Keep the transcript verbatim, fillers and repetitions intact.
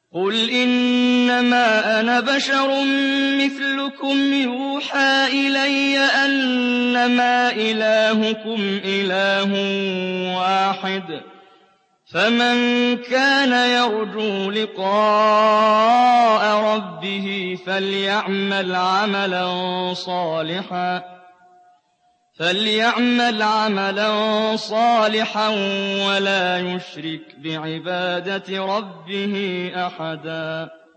قُلْ إِنَّمَا أَنَا بَشَرٌ مِّثْلُكُمْ يُوحَىٰ إِلَيَّ أَنَّمَا إِلَٰهُكُمْ إِلَٰهٌ وَاحِدٌ ۖ فَمَن كَانَ يَرْجُو لِقَاءَ رَبِّهِ فَلْيَعْمَلْ عَمَلًا صَالِحًا وَلَا يُشْرِكْ بِعِبَادَةِ رَبِّهِ أَحَدًا